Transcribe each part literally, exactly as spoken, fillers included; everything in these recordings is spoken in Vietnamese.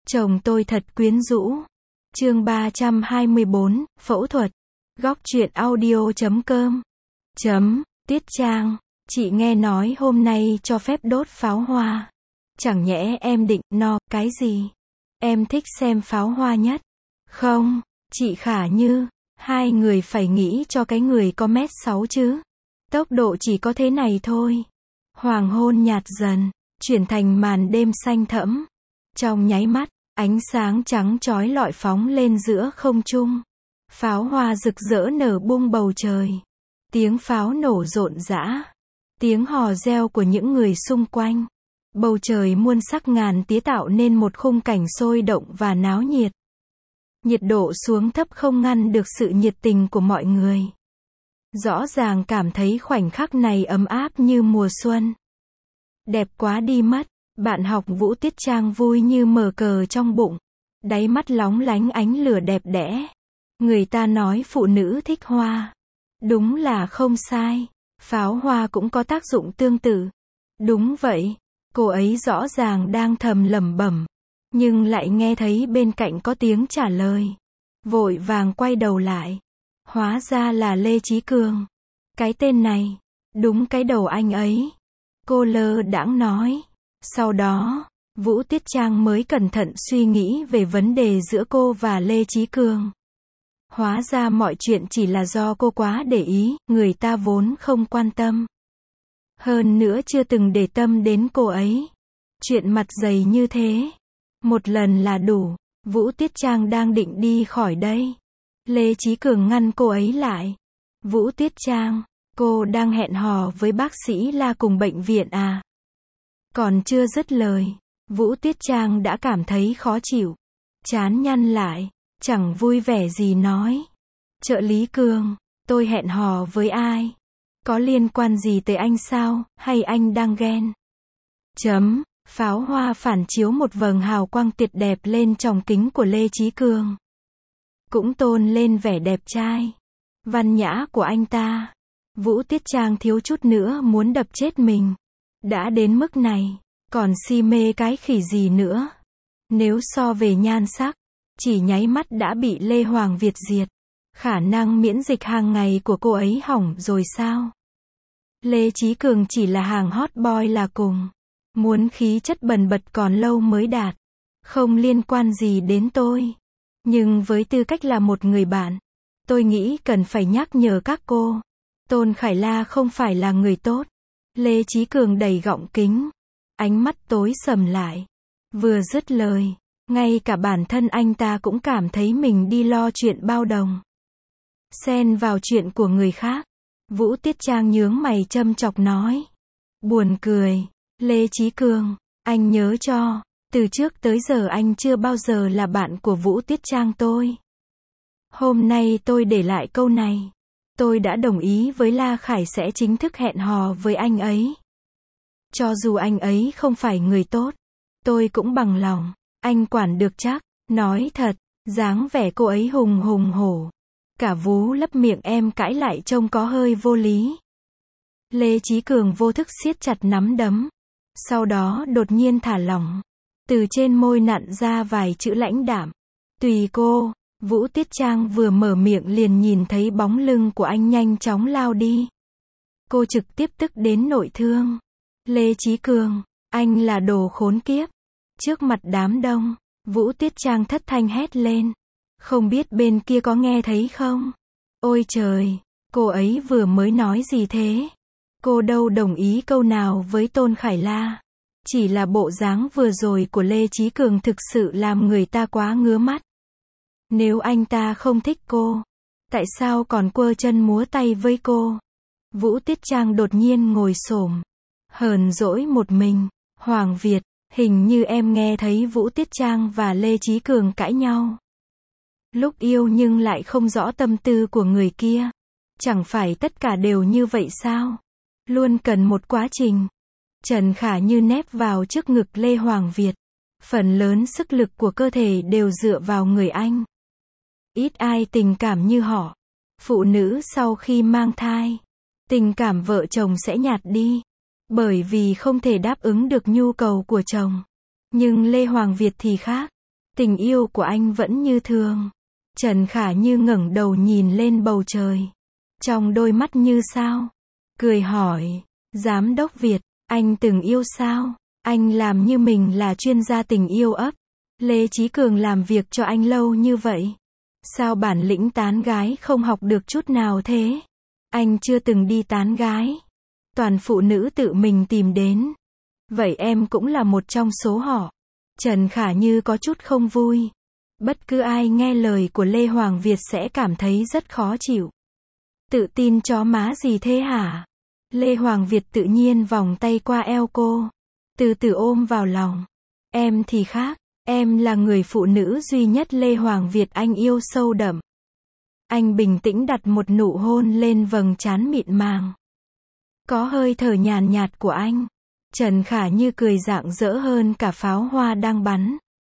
Chồng tôi thật quyến rũ. Chương ba trăm hai mươi bốn, phẫu thuật. Góc truyện audio chấm com. Chấm, Tiết Trang, chị nghe nói hôm nay cho phép đốt pháo hoa. Chẳng nhẽ em định, no, cái gì? Em thích xem pháo hoa nhất. Không, chị Khả Như, hai người phải nghĩ cho cái người có mét sáu chứ. Tốc độ chỉ có thế này thôi. Hoàng hôn nhạt dần, chuyển thành màn đêm xanh thẫm. Trong nháy mắt, ánh sáng trắng chói lọi phóng lên giữa không trung. Pháo hoa rực rỡ nở bung bầu trời. Tiếng pháo nổ rộn rã. Tiếng hò reo của những người xung quanh. Bầu trời muôn sắc ngàn tía tạo nên một khung cảnh sôi động và náo nhiệt. Nhiệt độ xuống thấp không ngăn được sự nhiệt tình của mọi người. Rõ ràng cảm thấy khoảnh khắc này ấm áp như mùa xuân. Đẹp quá đi mất. Bạn học Vũ Tiết Trang vui như mở cờ trong bụng. Đáy mắt lóng lánh ánh lửa đẹp đẽ. Người ta nói phụ nữ thích hoa. Đúng là không sai. Pháo hoa cũng có tác dụng tương tự. Đúng vậy. Cô ấy rõ ràng đang thầm lẩm bẩm. Nhưng lại nghe thấy bên cạnh có tiếng trả lời. Vội vàng quay đầu lại. Hóa ra là Lê Chí Cường. Cái tên này. Đúng cái đầu anh ấy. Cô lơ đãng nói. Sau đó, Vũ Tiết Trang mới cẩn thận suy nghĩ về vấn đề giữa cô và Lê Chí Cường. Hóa ra mọi chuyện chỉ là do cô quá để ý, người ta vốn không quan tâm. Hơn nữa chưa từng để tâm đến cô ấy. Chuyện mặt dày như thế. Một lần là đủ. Vũ Tiết Trang đang định đi khỏi đây. Lê Chí Cường ngăn cô ấy lại. Vũ Tiết Trang, cô đang hẹn hò với bác sĩ La cùng bệnh viện à? Còn chưa dứt lời, Vũ Tiết Trang đã cảm thấy khó chịu. Chán nhăn lại, chẳng vui vẻ gì nói. Trợ lý Cường, tôi hẹn hò với ai? Có liên quan gì tới anh sao, hay anh đang ghen? Chấm, pháo hoa phản chiếu một vầng hào quang tuyệt đẹp lên tròng kính của Lê Chí Cường. Cũng tôn lên vẻ đẹp trai, văn nhã của anh ta. Vũ Tiết Trang thiếu chút nữa muốn đập chết mình. Đã đến mức này, còn si mê cái khỉ gì nữa. Nếu so về nhan sắc, chỉ nháy mắt đã bị Lê Hoàng Việt diệt. Khả năng miễn dịch hàng ngày của cô ấy hỏng rồi sao? Lê Chí Cường chỉ là hàng hot boy là cùng. Muốn khí chất bần bật còn lâu mới đạt. Không liên quan gì đến tôi. Nhưng với tư cách là một người bạn, tôi nghĩ cần phải nhắc nhở các cô. Tôn Khải La không phải là người tốt. Lê Chí Cường đẩy gọng kính. Ánh mắt tối sầm lại. Vừa dứt lời, ngay cả bản thân anh ta cũng cảm thấy mình đi lo chuyện bao đồng. Xen vào chuyện của người khác. Vũ Tiết Trang nhướng mày châm chọc nói. Buồn cười. Lê Chí Cường, anh nhớ cho, từ trước tới giờ anh chưa bao giờ là bạn của Vũ Tiết Trang tôi. Hôm nay tôi để lại câu này. Tôi đã đồng ý với La Khải sẽ chính thức hẹn hò với anh ấy. Cho dù anh ấy không phải người tốt, tôi cũng bằng lòng. Anh quản được chắc. Nói thật, dáng vẻ cô ấy hùng hùng hổ. Cả vú lấp miệng em cãi lại trông có hơi vô lý. Lê Chí Cường vô thức siết chặt nắm đấm. Sau đó đột nhiên thả lỏng. Từ trên môi nặn ra vài chữ lãnh đạm. Tùy cô. Vũ Tiết Trang vừa mở miệng liền nhìn thấy bóng lưng của anh nhanh chóng lao đi. Cô trực tiếp tức đến nội thương. Lê Chí Cường, anh là đồ khốn kiếp. Trước mặt đám đông, Vũ Tiết Trang thất thanh hét lên. Không biết bên kia có nghe thấy không? Ôi trời, cô ấy vừa mới nói gì thế? Cô đâu đồng ý câu nào với Tôn Khải La. Chỉ là bộ dáng vừa rồi của Lê Chí Cường thực sự làm người ta quá ngứa mắt. Nếu anh ta không thích cô, tại sao còn quơ chân múa tay với cô? Vũ Tiết Trang đột nhiên ngồi xổm, hờn dỗi một mình. Hoàng Việt, hình như em nghe thấy Vũ Tiết Trang và Lê Chí Cường cãi nhau. Lúc yêu nhưng lại không rõ tâm tư của người kia. Chẳng phải tất cả đều như vậy sao? Luôn cần một quá trình. Trần Khả Như nép vào trước ngực Lê Hoàng Việt. Phần lớn sức lực của cơ thể đều dựa vào người anh. Ít ai tình cảm như họ. Phụ nữ sau khi mang thai, tình cảm vợ chồng sẽ nhạt đi. Bởi vì không thể đáp ứng được nhu cầu của chồng. Nhưng Lê Hoàng Việt thì khác. Tình yêu của anh vẫn như thường. Trần Khả Như ngẩng đầu nhìn lên bầu trời. Trong đôi mắt như sao. Cười hỏi, Giám đốc Việt, anh từng yêu sao? Anh làm như mình là chuyên gia tình yêu ấp. Lê Chí Cường làm việc cho anh lâu như vậy. Sao bản lĩnh tán gái không học được chút nào thế? Anh chưa từng đi tán gái. Toàn phụ nữ tự mình tìm đến. Vậy em cũng là một trong số họ. Trần Khả Như có chút không vui. Bất cứ ai nghe lời của Lê Hoàng Việt sẽ cảm thấy rất khó chịu. Tự tin chó má gì thế hả? Lê Hoàng Việt tự nhiên vòng tay qua eo cô. Từ từ ôm vào lòng. Em thì khác. Em là người phụ nữ duy nhất Lê Hoàng Việt anh yêu sâu đậm. Anh bình tĩnh đặt một nụ hôn lên vầng trán mịn màng. Có hơi thở nhàn nhạt của anh. Trần Khả Như cười rạng rỡ hơn cả pháo hoa đang bắn.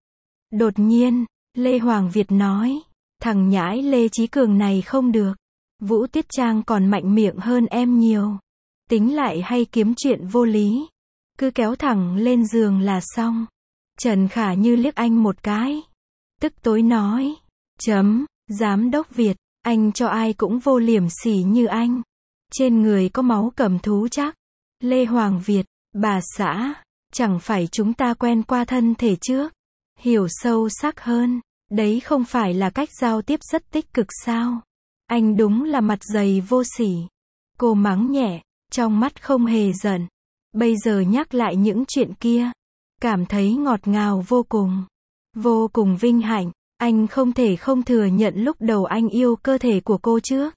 Đột nhiên, Lê Hoàng Việt nói, thằng nhãi Lê Chí Cường này không được. Vũ Tiết Trang còn mạnh miệng hơn em nhiều. Tính lại hay kiếm chuyện vô lý. Cứ kéo thẳng lên giường là xong. Trần Khả Như liếc anh một cái. Tức tối nói, chấm, Giám đốc Việt, anh cho ai cũng vô liềm sỉ như anh. Trên người có máu cầm thú chắc. Lê Hoàng Việt, bà xã, chẳng phải chúng ta quen qua thân thể trước. Hiểu sâu sắc hơn, đấy không phải là cách giao tiếp rất tích cực sao? Anh đúng là mặt dày vô sỉ. Cô mắng nhẹ, trong mắt không hề giận. Bây giờ nhắc lại những chuyện kia, cảm thấy ngọt ngào vô cùng. Vô cùng vinh hạnh, anh không thể không thừa nhận lúc đầu anh yêu cơ thể của cô trước.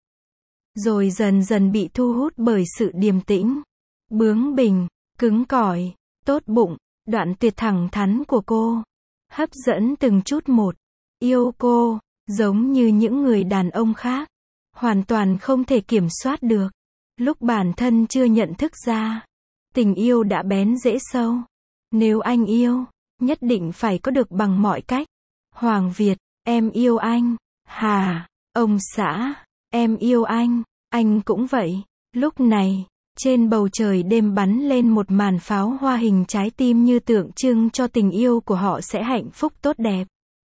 Rồi dần dần bị thu hút bởi sự điềm tĩnh, bướng bỉnh, cứng cỏi, tốt bụng, đoạn tuyệt thẳng thắn của cô. Hấp dẫn từng chút một. Yêu cô, giống như những người đàn ông khác. Hoàn toàn không thể kiểm soát được. Lúc bản thân chưa nhận thức ra. Tình yêu đã bén rễ sâu. Nếu anh yêu, nhất định phải có được bằng mọi cách. Hoàng Việt, em yêu anh. Hà, ông xã, em yêu anh. Anh cũng vậy. Lúc này, trên bầu trời đêm bắn lên một màn pháo hoa hình trái tim như tượng trưng cho tình yêu của họ sẽ hạnh phúc tốt đẹp.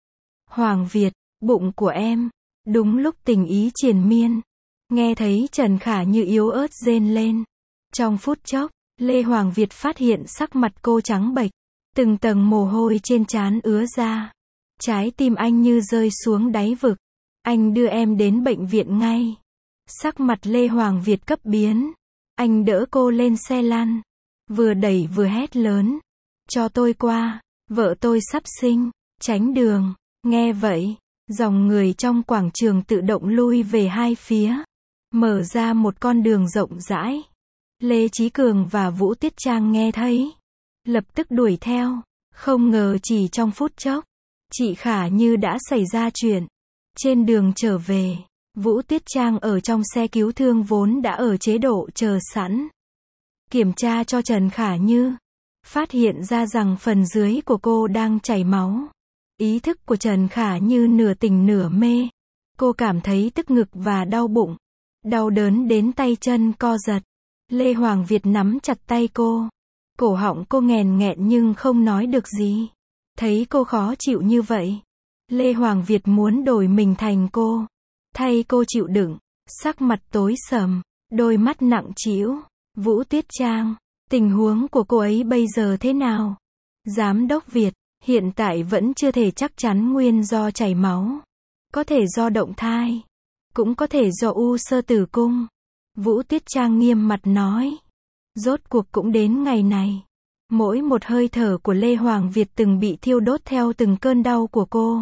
Hoàng Việt, bụng của em. Đúng lúc tình ý triền miên. Nghe thấy Trần Khả Như yếu ớt rên lên. Trong phút chốc, Lê Hoàng Việt phát hiện sắc mặt cô trắng bệch. Từng tầng mồ hôi trên trán ứa ra. Trái tim anh như rơi xuống đáy vực. Anh đưa em đến bệnh viện ngay. Sắc mặt Lê Hoàng Việt cấp biến. Anh đỡ cô lên xe lăn. Vừa đẩy vừa hét lớn. Cho tôi qua. Vợ tôi sắp sinh. Tránh đường. Nghe vậy, dòng người trong quảng trường tự động lui về hai phía. Mở ra một con đường rộng rãi. Lê Chí Cường và Vũ Tiết Trang nghe thấy. Lập tức đuổi theo. Không ngờ chỉ trong phút chốc. Chị Khả Như đã xảy ra chuyện. Trên đường trở về. Vũ Tiết Trang ở trong xe cứu thương vốn đã ở chế độ chờ sẵn. Kiểm tra cho Trần Khả Như. Phát hiện ra rằng phần dưới của cô đang chảy máu. Ý thức của Trần Khả Như nửa tỉnh nửa mê. Cô cảm thấy tức ngực và đau bụng. Đau đớn đến tay chân co giật. Lê Hoàng Việt nắm chặt tay cô. Cổ họng cô nghèn nghẹn nhưng không nói được gì. Thấy cô khó chịu như vậy. Lê Hoàng Việt muốn đổi mình thành cô. Thay cô chịu đựng. Sắc mặt tối sầm. Đôi mắt nặng trĩu. Vũ Tiết Trang. Tình huống của cô ấy bây giờ thế nào? Giám đốc Việt. Hiện tại vẫn chưa thể chắc chắn nguyên do chảy máu. Có thể do động thai. Cũng có thể do u xơ tử cung. Vũ Tiết Trang nghiêm mặt nói. Rốt cuộc cũng đến ngày này. Mỗi một hơi thở của Lê Hoàng Việt từng bị thiêu đốt theo từng cơn đau của cô.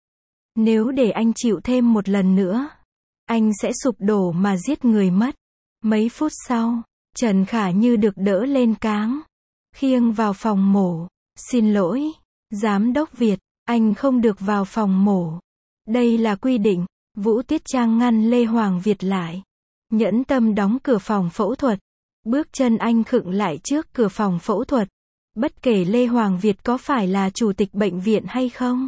Nếu để anh chịu thêm một lần nữa, anh sẽ sụp đổ mà giết người mất. Mấy phút sau, Trần Khả Như được đỡ lên cáng. Khiêng vào phòng mổ. Xin lỗi, Giám đốc Việt, anh không được vào phòng mổ. Đây là quy định. Vũ Tiết Trang ngăn Lê Hoàng Việt lại. Nhẫn tâm đóng cửa phòng phẫu thuật. Bước chân anh khựng lại trước cửa phòng phẫu thuật. Bất kể Lê Hoàng Việt có phải là chủ tịch bệnh viện hay không.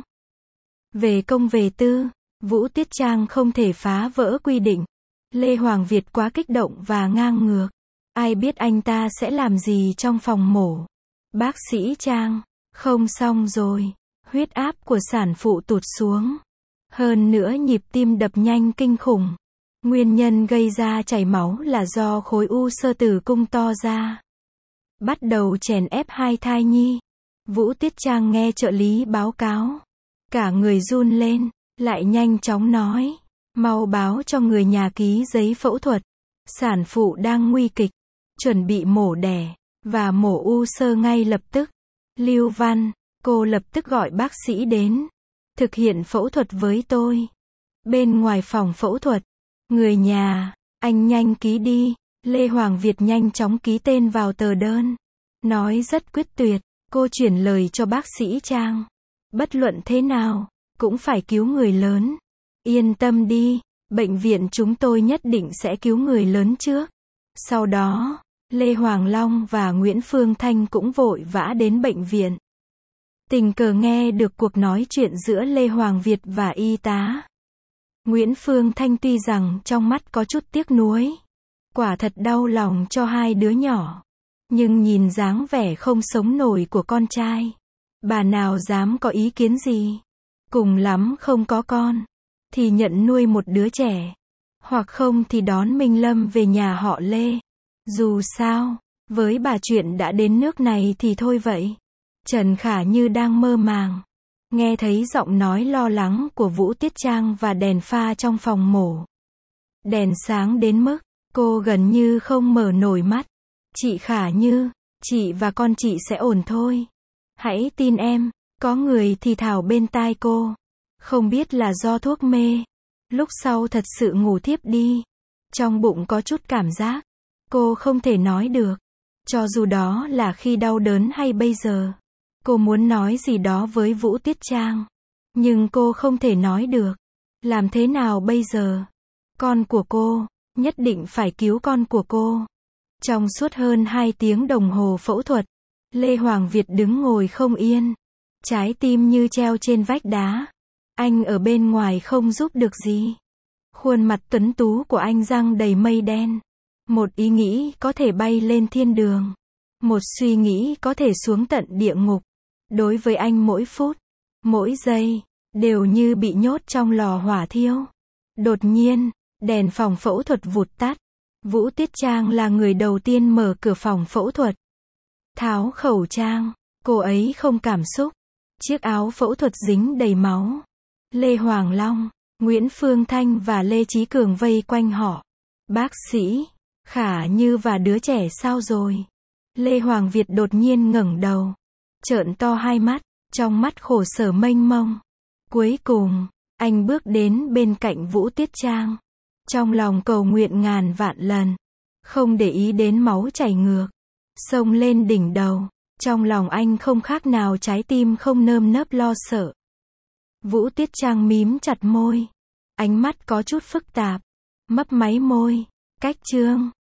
Về công về tư, Vũ Tiết Trang không thể phá vỡ quy định. Lê Hoàng Việt quá kích động và ngang ngược. Ai biết anh ta sẽ làm gì trong phòng mổ. Bác sĩ Trang, không xong rồi. Huyết áp của sản phụ tụt xuống. Hơn nữa nhịp tim đập nhanh kinh khủng. Nguyên nhân gây ra chảy máu là do khối u xơ tử cung to ra. Bắt đầu chèn ép hai thai nhi. Vũ Tiết Trang nghe trợ lý báo cáo. Cả người run lên, lại nhanh chóng nói. Mau báo cho người nhà ký giấy phẫu thuật. Sản phụ đang nguy kịch. Chuẩn bị mổ đẻ, và mổ u xơ ngay lập tức. Lưu Văn, cô lập tức gọi bác sĩ đến. Thực hiện phẫu thuật với tôi. Bên ngoài phòng phẫu thuật. Người nhà, anh nhanh ký đi. Lê Hoàng Việt nhanh chóng ký tên vào tờ đơn. Nói rất quyết tuyệt, cô chuyển lời cho bác sĩ Trang. Bất luận thế nào, cũng phải cứu người lớn. Yên tâm đi, bệnh viện chúng tôi nhất định sẽ cứu người lớn trước. Sau đó, Lê Hoàng Long và Nguyễn Phương Thanh cũng vội vã đến bệnh viện. Tình cờ nghe được cuộc nói chuyện giữa Lê Hoàng Việt và y tá. Nguyễn Phương Thanh tuy rằng trong mắt có chút tiếc nuối. Quả thật đau lòng cho hai đứa nhỏ. Nhưng nhìn dáng vẻ không sống nổi của con trai. Bà nào dám có ý kiến gì. Cùng lắm không có con. Thì nhận nuôi một đứa trẻ. Hoặc không thì đón Minh Lâm về nhà họ Lê. Dù sao, với bà chuyện đã đến nước này thì thôi vậy. Trần Khả như đang mơ màng. Nghe thấy giọng nói lo lắng của Vũ Tiết Trang và đèn pha trong phòng mổ. Đèn sáng đến mức, cô gần như không mở nổi mắt. Chị Khả Như, chị và con chị sẽ ổn thôi. Hãy tin em, có người thì thào bên tai cô. Không biết là do thuốc mê. Lúc sau thật sự ngủ thiếp đi. Trong bụng có chút cảm giác. Cô không thể nói được. Cho dù đó là khi đau đớn hay bây giờ. Cô muốn nói gì đó với Vũ Tiết Trang. Nhưng cô không thể nói được. Làm thế nào bây giờ? Con của cô, nhất định phải cứu con của cô. Trong suốt hơn hai tiếng đồng hồ phẫu thuật, Lê Hoàng Việt đứng ngồi không yên. Trái tim như treo trên vách đá. Anh ở bên ngoài không giúp được gì. Khuôn mặt tuấn tú của anh răng đầy mây đen. Một ý nghĩ có thể bay lên thiên đường. Một suy nghĩ có thể xuống tận địa ngục. Đối với anh mỗi phút, mỗi giây, đều như bị nhốt trong lò hỏa thiêu. Đột nhiên, đèn phòng phẫu thuật vụt tắt. Vũ Tiết Trang là người đầu tiên mở cửa phòng phẫu thuật. Tháo khẩu trang, cô ấy không cảm xúc. Chiếc áo phẫu thuật dính đầy máu. Lê Hoàng Long, Nguyễn Phương Thanh và Lê Chí Cường vây quanh họ. Bác sĩ, Khả Như và đứa trẻ sao rồi? Lê Hoàng Việt đột nhiên ngẩng đầu. Trợn to hai mắt, trong mắt khổ sở mênh mông. Cuối cùng, anh bước đến bên cạnh Vũ Tiết Trang. Trong lòng cầu nguyện ngàn vạn lần. Không để ý đến máu chảy ngược. Xông lên đỉnh đầu. Trong lòng anh không khác nào trái tim không nơm nớp lo sợ. Vũ Tiết Trang mím chặt môi. Ánh mắt có chút phức tạp. Mấp máy môi. Cách Trương,